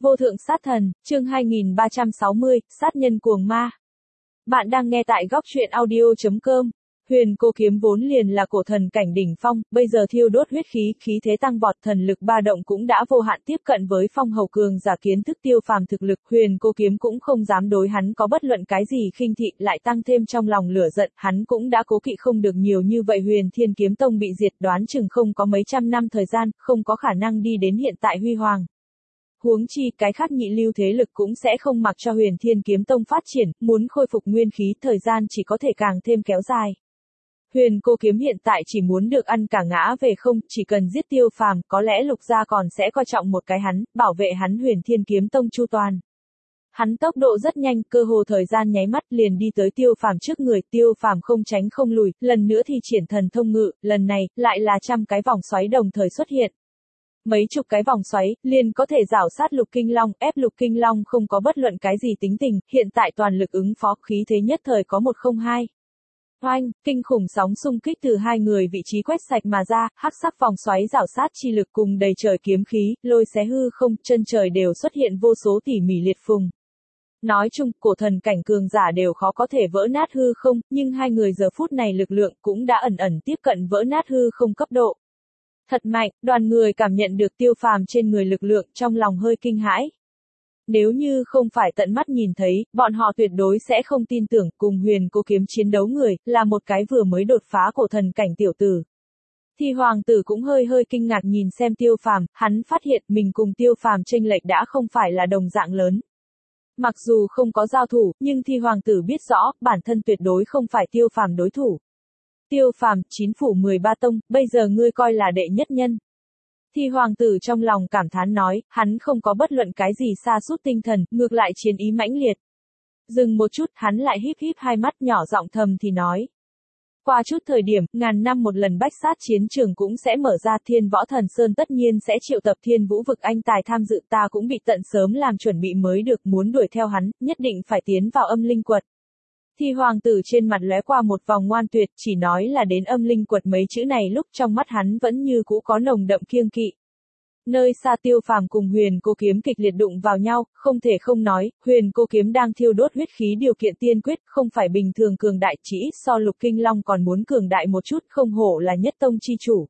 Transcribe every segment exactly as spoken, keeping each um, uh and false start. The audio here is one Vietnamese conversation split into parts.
Vô thượng sát thần, chương hai nghìn ba trăm sáu mươi, sát nhân cuồng ma. Bạn đang nghe tại góc truyện audio chấm com. Huyền Cô Kiếm vốn liền là cổ thần cảnh đỉnh phong, bây giờ thiêu đốt huyết khí, khí thế tăng vọt, thần lực ba động cũng đã vô hạn tiếp cận với phong hầu cường giả kiến thức Tiêu Phàm thực lực, Huyền Cô Kiếm cũng không dám đối hắn có bất luận cái gì khinh thị, lại tăng thêm trong lòng lửa giận, hắn cũng đã cố kỵ không được nhiều như vậy. Huyền Thiên Kiếm Tông bị diệt, đoán chừng không có mấy trăm năm thời gian, không có khả năng đi đến hiện tại huy hoàng. Huống chi, cái khác nhị lưu thế lực cũng sẽ không mặc cho Huyền Thiên Kiếm Tông phát triển, muốn khôi phục nguyên khí, thời gian chỉ có thể càng thêm kéo dài. Huyền Cô Kiếm hiện tại chỉ muốn được ăn cả ngã về không, chỉ cần giết Tiêu Phàm, có lẽ Lục gia còn sẽ coi trọng một cái hắn, bảo vệ hắn Huyền Thiên Kiếm Tông chu toàn. Hắn tốc độ rất nhanh, cơ hồ thời gian nháy mắt liền đi tới Tiêu Phàm trước người, Tiêu Phàm không tránh không lùi, lần nữa thì triển thần thông ngự, lần này, lại là trăm cái vòng xoáy đồng thời xuất hiện. Mấy chục cái vòng xoáy, liền có thể rảo sát Lục Kinh Long, ép Lục Kinh Long không có bất luận cái gì tính tình, hiện tại toàn lực ứng phó, khí thế nhất thời có một không hai. Oanh, kinh khủng sóng xung kích từ hai người vị trí quét sạch mà ra, hắc sắc vòng xoáy rảo sát chi lực cùng đầy trời kiếm khí, lôi xé hư không, chân trời đều xuất hiện vô số tỉ mỉ liệt phùng. Nói chung, cổ thần cảnh cường giả đều khó có thể vỡ nát hư không, nhưng hai người giờ phút này lực lượng cũng đã ẩn ẩn tiếp cận vỡ nát hư không cấp độ. Thật mạnh, đoàn người cảm nhận được Tiêu Phàm trên người lực lượng, trong lòng hơi kinh hãi. Nếu như không phải tận mắt nhìn thấy, bọn họ tuyệt đối sẽ không tin tưởng cùng Huyền Cô Kiếm chiến đấu người, là một cái vừa mới đột phá cổ thần cảnh tiểu tử. Thì hoàng tử cũng hơi hơi kinh ngạc nhìn xem Tiêu Phàm, hắn phát hiện mình cùng Tiêu Phàm chênh lệch đã không phải là đồng dạng lớn. Mặc dù không có giao thủ, nhưng Thì hoàng tử biết rõ, bản thân tuyệt đối không phải Tiêu Phàm đối thủ. Tiêu Phàm, chín phủ mười ba tông, bây giờ ngươi coi là đệ nhất nhân. Thì hoàng tử trong lòng cảm thán nói, hắn không có bất luận cái gì sa sút tinh thần, ngược lại chiến ý mãnh liệt. Dừng một chút, hắn lại híp híp hai mắt nhỏ giọng thầm thì nói. Qua chút thời điểm, ngàn năm một lần bách sát chiến trường cũng sẽ mở ra, Thiên Võ Thần Sơn tất nhiên sẽ triệu tập Thiên Vũ vực anh tài tham dự, ta cũng bị tận sớm làm chuẩn bị mới được, muốn đuổi theo hắn, nhất định phải tiến vào âm linh quật. Thì hoàng tử trên mặt lóe qua một vòng ngoan tuyệt, chỉ nói là đến âm linh quật mấy chữ này lúc trong mắt hắn vẫn như cũ có nồng đậm kiêng kỵ. Nơi xa Tiêu Phàm cùng Huyền Cô Kiếm kịch liệt đụng vào nhau, không thể không nói, Huyền Cô Kiếm đang thiêu đốt huyết khí, điều kiện tiên quyết, không phải bình thường cường đại, chỉ ít so Lục Kinh Long còn muốn cường đại một chút, không hổ là nhất tông chi chủ.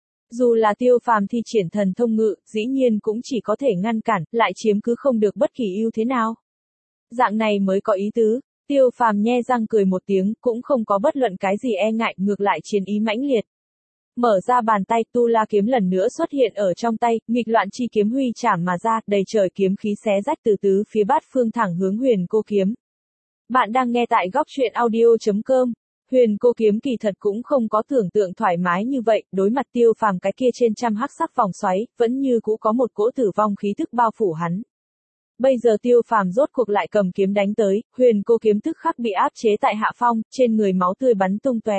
Dù là Tiêu Phàm thi triển thần thông ngự, dĩ nhiên cũng chỉ có thể ngăn cản, lại chiếm cứ không được bất kỳ ưu thế nào. Dạng này mới có ý tứ. Tiêu Phàm nhe răng cười một tiếng, cũng không có bất luận cái gì e ngại, ngược lại chiến ý mãnh liệt. Mở ra bàn tay, Tu La kiếm lần nữa xuất hiện ở trong tay, nghịch loạn chi kiếm huy chảm mà ra, đầy trời kiếm khí xé rách từ tứ phía bát phương thẳng hướng Huyền Cô Kiếm. Bạn đang nghe tại góc truyện audio chấm com. Huyền Cô Kiếm kỳ thật cũng không có tưởng tượng thoải mái như vậy, đối mặt Tiêu Phàm cái kia trên trăm hắc sắc vòng xoáy, vẫn như cũ có một cỗ tử vong khí thức bao phủ hắn. Bây giờ Tiêu Phàm rốt cuộc lại cầm kiếm đánh tới, Huyền Cô Kiếm tức khắc bị áp chế tại hạ phong, trên người máu tươi bắn tung tóe.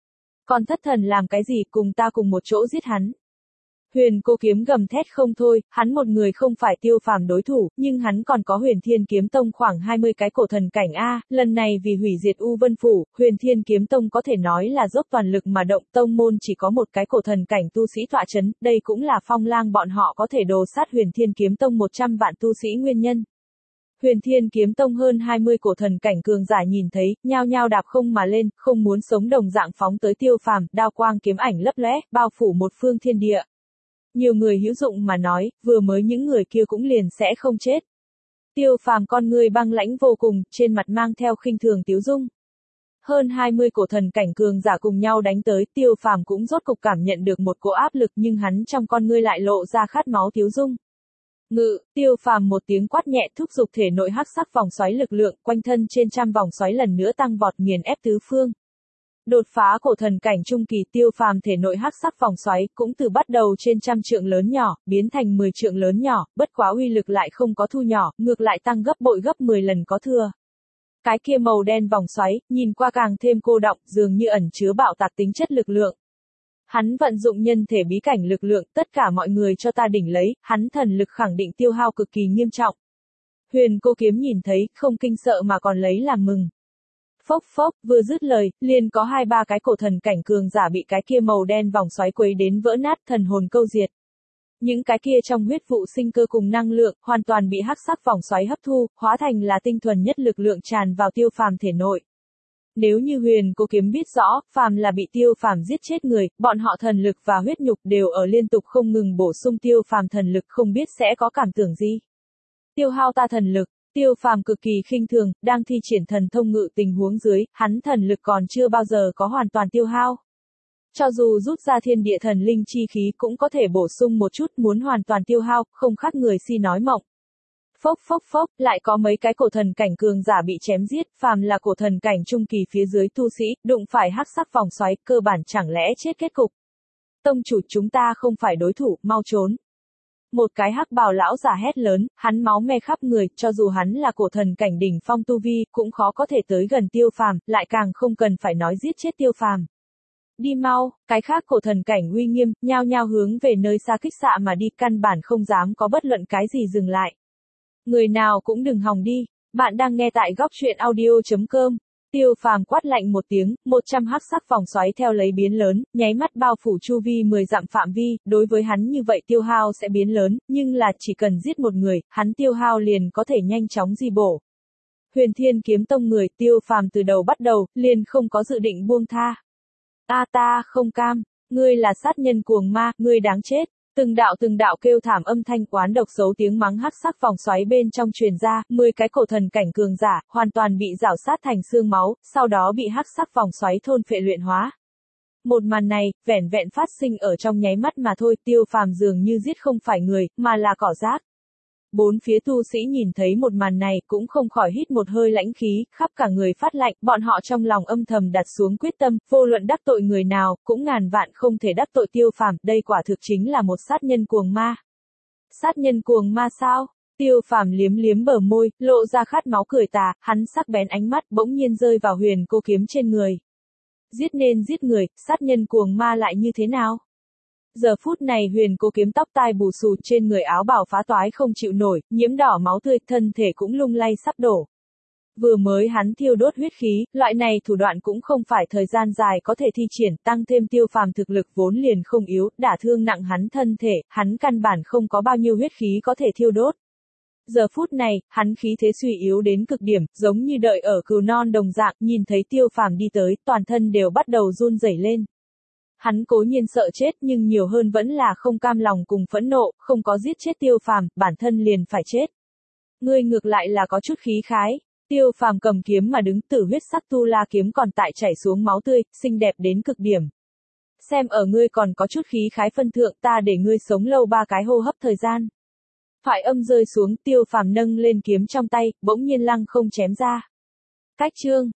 Còn thất thần làm cái gì, cùng ta cùng một chỗ giết hắn. Huyền Cô Kiếm gầm thét không thôi, hắn một người không phải Tiêu Phàm đối thủ, nhưng hắn còn có Huyền Thiên Kiếm Tông khoảng hai mươi cái cổ thần cảnh A, lần này vì hủy diệt U Vân Phủ, Huyền Thiên Kiếm Tông có thể nói là dốc toàn lực mà động, tông môn chỉ có một cái cổ thần cảnh tu sĩ tọa chấn, đây cũng là Phong Lang bọn họ có thể đồ sát Huyền Thiên Kiếm Tông một trăm vạn tu sĩ nguyên nhân. Huyền Thiên Kiếm Tông hơn hai mươi cổ thần cảnh cường giả nhìn thấy, nhao nhao đạp không mà lên, không muốn sống đồng dạng phóng tới Tiêu Phàm, đao quang kiếm ảnh lấp lóe, bao phủ một phương thiên địa. Nhiều người hữu dụng mà nói, vừa mới những người kia cũng liền sẽ không chết. Tiêu Phàm con người băng lãnh vô cùng, trên mặt mang theo khinh thường tiếu dung. Hơn hai mươi cổ thần cảnh cường giả cùng nhau đánh tới, Tiêu Phàm cũng rốt cục cảm nhận được một cỗ áp lực, nhưng hắn trong con ngươi lại lộ ra khát máu tiếu dung. Ngự, Tiêu Phàm một tiếng quát nhẹ, thúc giục thể nội hắc sắc vòng xoáy lực lượng, quanh thân trên trăm vòng xoáy lần nữa tăng vọt, nghiền ép tứ phương. Đột phá cổ thần cảnh trung kỳ, Tiêu Phàm thể nội hắc sắc vòng xoáy cũng từ bắt đầu trên trăm trượng lớn nhỏ, biến thành mười trượng lớn nhỏ, bất quá uy lực lại không có thu nhỏ, ngược lại tăng gấp bội gấp mười lần có thừa. Cái kia màu đen vòng xoáy, nhìn qua càng thêm cô đọng, dường như ẩn chứa bạo tạc tính chất lực lượng. Hắn vận dụng nhân thể bí cảnh lực lượng, tất cả mọi người cho ta đỉnh lấy, hắn thần lực khẳng định tiêu hao cực kỳ nghiêm trọng. Huyền Cô Kiếm nhìn thấy, không kinh sợ mà còn lấy làm mừng. Phốc phốc, vừa dứt lời, liền có hai ba cái cổ thần cảnh cường giả bị cái kia màu đen vòng xoáy quấy đến vỡ nát, thần hồn câu diệt. Những cái kia trong huyết vụ sinh cơ cùng năng lượng, hoàn toàn bị hắc sắc vòng xoáy hấp thu, hóa thành là tinh thuần nhất lực lượng tràn vào Tiêu Phàm thể nội. Nếu như Huyền Cô Kiếm biết rõ, phàm là bị Tiêu Phàm giết chết người, bọn họ thần lực và huyết nhục đều ở liên tục không ngừng bổ sung Tiêu Phàm thần lực, không biết sẽ có cảm tưởng gì. Tiêu hao ta thần lực, Tiêu Phàm cực kỳ khinh thường, đang thi triển thần thông ngự tình huống dưới, hắn thần lực còn chưa bao giờ có hoàn toàn tiêu hao. Cho dù rút ra thiên địa thần linh chi khí cũng có thể bổ sung một chút, muốn hoàn toàn tiêu hao, không khác người si nói mộng. Phốc phốc phốc, lại có mấy cái cổ thần cảnh cường giả bị chém giết, phàm là cổ thần cảnh trung kỳ phía dưới tu sĩ, đụng phải hắc sắc vòng xoáy, cơ bản chẳng lẽ chết kết cục. Tông chủ, chúng ta không phải đối thủ, mau trốn. Một cái hắc bào lão giả hét lớn, hắn máu me khắp người, cho dù hắn là cổ thần cảnh đỉnh phong tu vi, cũng khó có thể tới gần Tiêu Phàm, lại càng không cần phải nói giết chết Tiêu Phàm. Đi mau, cái khác cổ thần cảnh uy nghiêm, nhao nhao hướng về nơi xa kích xạ mà đi, căn bản không dám có bất luận cái gì dừng lại. Người nào cũng đừng hòng đi, bạn đang nghe tại góc truyện audio chấm com. Tiêu Phàm quát lạnh một tiếng, một trăm hắc sắc vòng xoáy theo lấy biến lớn, nháy mắt bao phủ chu vi mười dặm phạm vi, đối với hắn như vậy tiêu hao sẽ biến lớn, nhưng là chỉ cần giết một người, hắn tiêu hao liền có thể nhanh chóng di bổ. Huyền Thiên Kiếm Tông người, Tiêu Phàm từ đầu bắt đầu, liền không có dự định buông tha. A ta không cam, ngươi là sát nhân cuồng ma, ngươi đáng chết. Từng đạo từng đạo kêu thảm âm thanh oán độc xấu tiếng mắng hắc sắc vòng xoáy bên trong truyền ra, mười cái cổ thần cảnh cường giả, hoàn toàn bị rảo sát thành xương máu, sau đó bị hắc sắc vòng xoáy thôn phệ luyện hóa. Một màn này, vẻn vẹn phát sinh ở trong nháy mắt mà thôi, Tiêu Phàm dường như giết không phải người, mà là cỏ rác. Bốn phía tu sĩ nhìn thấy một màn này, cũng không khỏi hít một hơi lãnh khí, khắp cả người phát lạnh, bọn họ trong lòng âm thầm đặt xuống quyết tâm, vô luận đắc tội người nào, cũng ngàn vạn không thể đắc tội Tiêu Phàm, đây quả thực chính là một sát nhân cuồng ma. Sát nhân cuồng ma sao? Tiêu Phàm liếm liếm bờ môi, lộ ra khát máu cười tà, hắn sắc bén ánh mắt bỗng nhiên rơi vào Huyền Cô Kiếm trên người. Giết nên giết người, sát nhân cuồng ma lại như thế nào? Giờ phút này Huyền Cô Kiếm tóc tai bù xù, trên người áo bào phá toái không chịu nổi, nhiễm đỏ máu tươi, thân thể cũng lung lay sắp đổ. Vừa mới hắn thiêu đốt huyết khí, loại này thủ đoạn cũng không phải thời gian dài có thể thi triển, tăng thêm Tiêu Phàm thực lực vốn liền không yếu, đả thương nặng hắn thân thể, hắn căn bản không có bao nhiêu huyết khí có thể thiêu đốt. Giờ phút này, hắn khí thế suy yếu đến cực điểm, giống như đợi ở cừu non đồng dạng, nhìn thấy Tiêu Phàm đi tới, toàn thân đều bắt đầu run rẩy lên. Hắn cố nhiên sợ chết nhưng nhiều hơn vẫn là không cam lòng cùng phẫn nộ, không có giết chết Tiêu Phàm, bản thân liền phải chết. Ngươi ngược lại là có chút khí khái. Tiêu Phàm cầm kiếm mà đứng, tử huyết sắc tu la kiếm còn tại chảy xuống máu tươi, xinh đẹp đến cực điểm. Xem ở ngươi còn có chút khí khái phân thượng, ta để ngươi sống lâu ba cái hô hấp thời gian. Thoại âm rơi xuống, Tiêu Phàm nâng lên kiếm trong tay, bỗng nhiên lăng không chém ra. Cách chương